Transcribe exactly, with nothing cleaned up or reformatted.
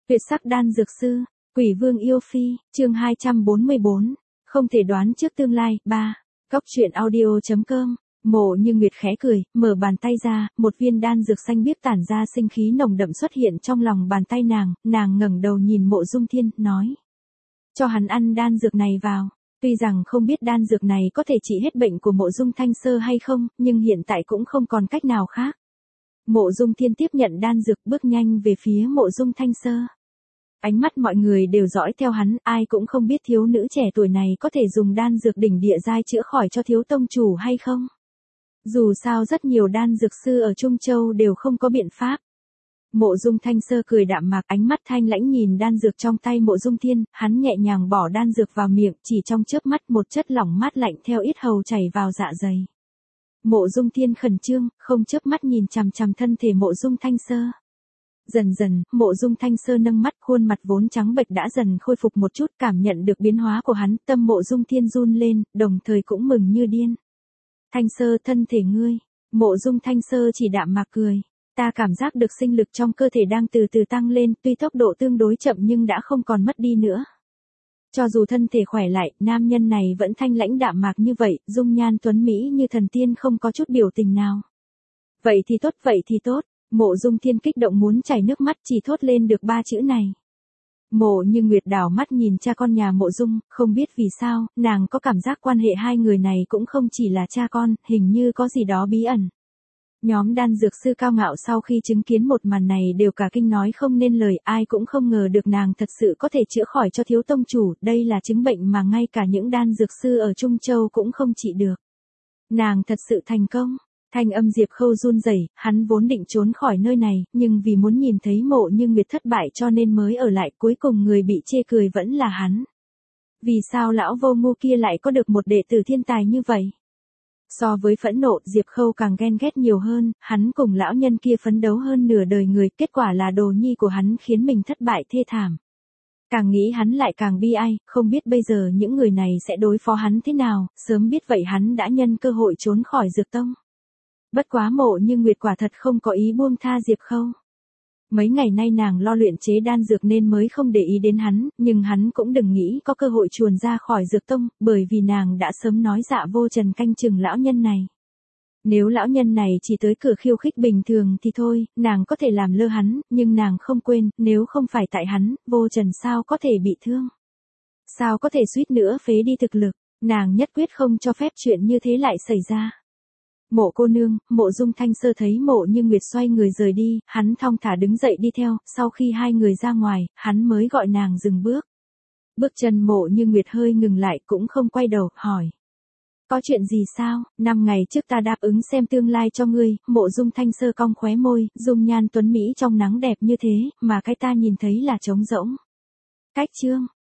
Tuyệt sắc đan dược sư, Quỷ Vương yêu phi, chương hai trăm bốn mươi bốn, không thể đoán trước tương lai, ba. Góc truyện audio.com, Mộ Như Nguyệt khẽ cười, mở bàn tay ra, một viên đan dược xanh biếc tản ra sinh khí nồng đậm xuất hiện trong lòng bàn tay nàng, nàng ngẩng đầu nhìn Mộ Dung Thiên, nói. Cho hắn ăn đan dược này vào. Tuy rằng không biết đan dược này có thể trị hết bệnh của Mộ Dung Thanh Sơ hay không, nhưng hiện tại cũng không còn cách nào khác. Mộ Dung Thiên tiếp nhận đan dược bước nhanh về phía Mộ Dung Thanh Sơ. Ánh mắt mọi người đều dõi theo hắn, ai cũng không biết thiếu nữ trẻ tuổi này có thể dùng đan dược đỉnh địa giai chữa khỏi cho thiếu tông chủ hay không. Dù sao rất nhiều đan dược sư ở Trung Châu đều không có biện pháp. Mộ Dung Thanh Sơ cười đạm mạc, ánh mắt thanh lãnh nhìn đan dược trong tay Mộ Dung Thiên, hắn nhẹ nhàng bỏ đan dược vào miệng, chỉ trong chớp mắt một chất lỏng mát lạnh theo yết hầu chảy vào dạ dày. Mộ Dung Thiên khẩn trương, không chớp mắt nhìn chằm chằm thân thể Mộ Dung Thanh Sơ. Dần dần, Mộ Dung Thanh Sơ nâng mắt, khuôn mặt vốn trắng bệch đã dần khôi phục một chút, cảm nhận được biến hóa của hắn, tâm Mộ Dung Thiên run lên, đồng thời cũng mừng như điên. Thanh Sơ, thân thể ngươi. Mộ Dung Thanh Sơ chỉ đạm mạc cười. Ta cảm giác được sinh lực trong cơ thể đang từ từ tăng lên, tuy tốc độ tương đối chậm nhưng đã không còn mất đi nữa. Cho dù thân thể khỏe lại, nam nhân này vẫn thanh lãnh đạm mạc như vậy, dung nhan tuấn mỹ như thần tiên, không có chút biểu tình nào. Vậy thì tốt, vậy thì tốt. Mộ Dung Thiên kích động muốn chảy nước mắt, chỉ thốt lên được ba chữ này. Mộ Như Nguyệt đảo mắt nhìn cha con nhà Mộ Dung, không biết vì sao, nàng có cảm giác quan hệ hai người này cũng không chỉ là cha con, hình như có gì đó bí ẩn. Nhóm đan dược sư cao ngạo sau khi chứng kiến một màn này đều cả kinh nói không nên lời, ai cũng không ngờ được nàng thật sự có thể chữa khỏi cho thiếu tông chủ, đây là chứng bệnh mà ngay cả những đan dược sư ở Trung Châu cũng không trị được. Nàng thật sự thành công. Thanh âm Diệp Khâu run rẩy, hắn vốn định trốn khỏi nơi này, nhưng vì muốn nhìn thấy Mộ Như Nguyệt thất bại cho nên mới ở lại, cuối cùng người bị chê cười vẫn là hắn. Vì sao lão vô ngu kia lại có được một đệ tử thiên tài như vậy? So với phẫn nộ, Diệp Khâu càng ghen ghét nhiều hơn, hắn cùng lão nhân kia phấn đấu hơn nửa đời người, kết quả là đồ nhi của hắn khiến mình thất bại thê thảm. Càng nghĩ hắn lại càng bi ai, không biết bây giờ những người này sẽ đối phó hắn thế nào, sớm biết vậy hắn đã nhân cơ hội trốn khỏi Dược Tông. Bất quá Mộ Như Nguyệt quả thật không có ý buông tha Diệp Khâu. Mấy ngày nay nàng lo luyện chế đan dược nên mới không để ý đến hắn, nhưng hắn cũng đừng nghĩ có cơ hội chuồn ra khỏi Dược Tông, bởi vì nàng đã sớm nói Dạ Vô Trần canh chừng lão nhân này. Nếu lão nhân này chỉ tới cửa khiêu khích bình thường thì thôi, nàng có thể làm lơ hắn, nhưng nàng không quên, nếu không phải tại hắn, Vô Trần sao có thể bị thương. Sao có thể suýt nữa phế đi thực lực, nàng nhất quyết không cho phép chuyện như thế lại xảy ra. Mộ cô nương, Mộ Dung Thanh Sơ thấy Mộ Như Nguyệt xoay người rời đi, hắn thong thả đứng dậy đi theo, sau khi hai người ra ngoài, hắn mới gọi nàng dừng bước. Bước chân Mộ Như Nguyệt hơi ngừng lại cũng không quay đầu, hỏi. Có chuyện gì sao, năm ngày trước ta đáp ứng xem tương lai cho ngươi, Mộ Dung Thanh Sơ cong khóe môi, dung nhan tuấn mỹ trong nắng đẹp như thế, mà cái ta nhìn thấy là trống rỗng. Cách chương,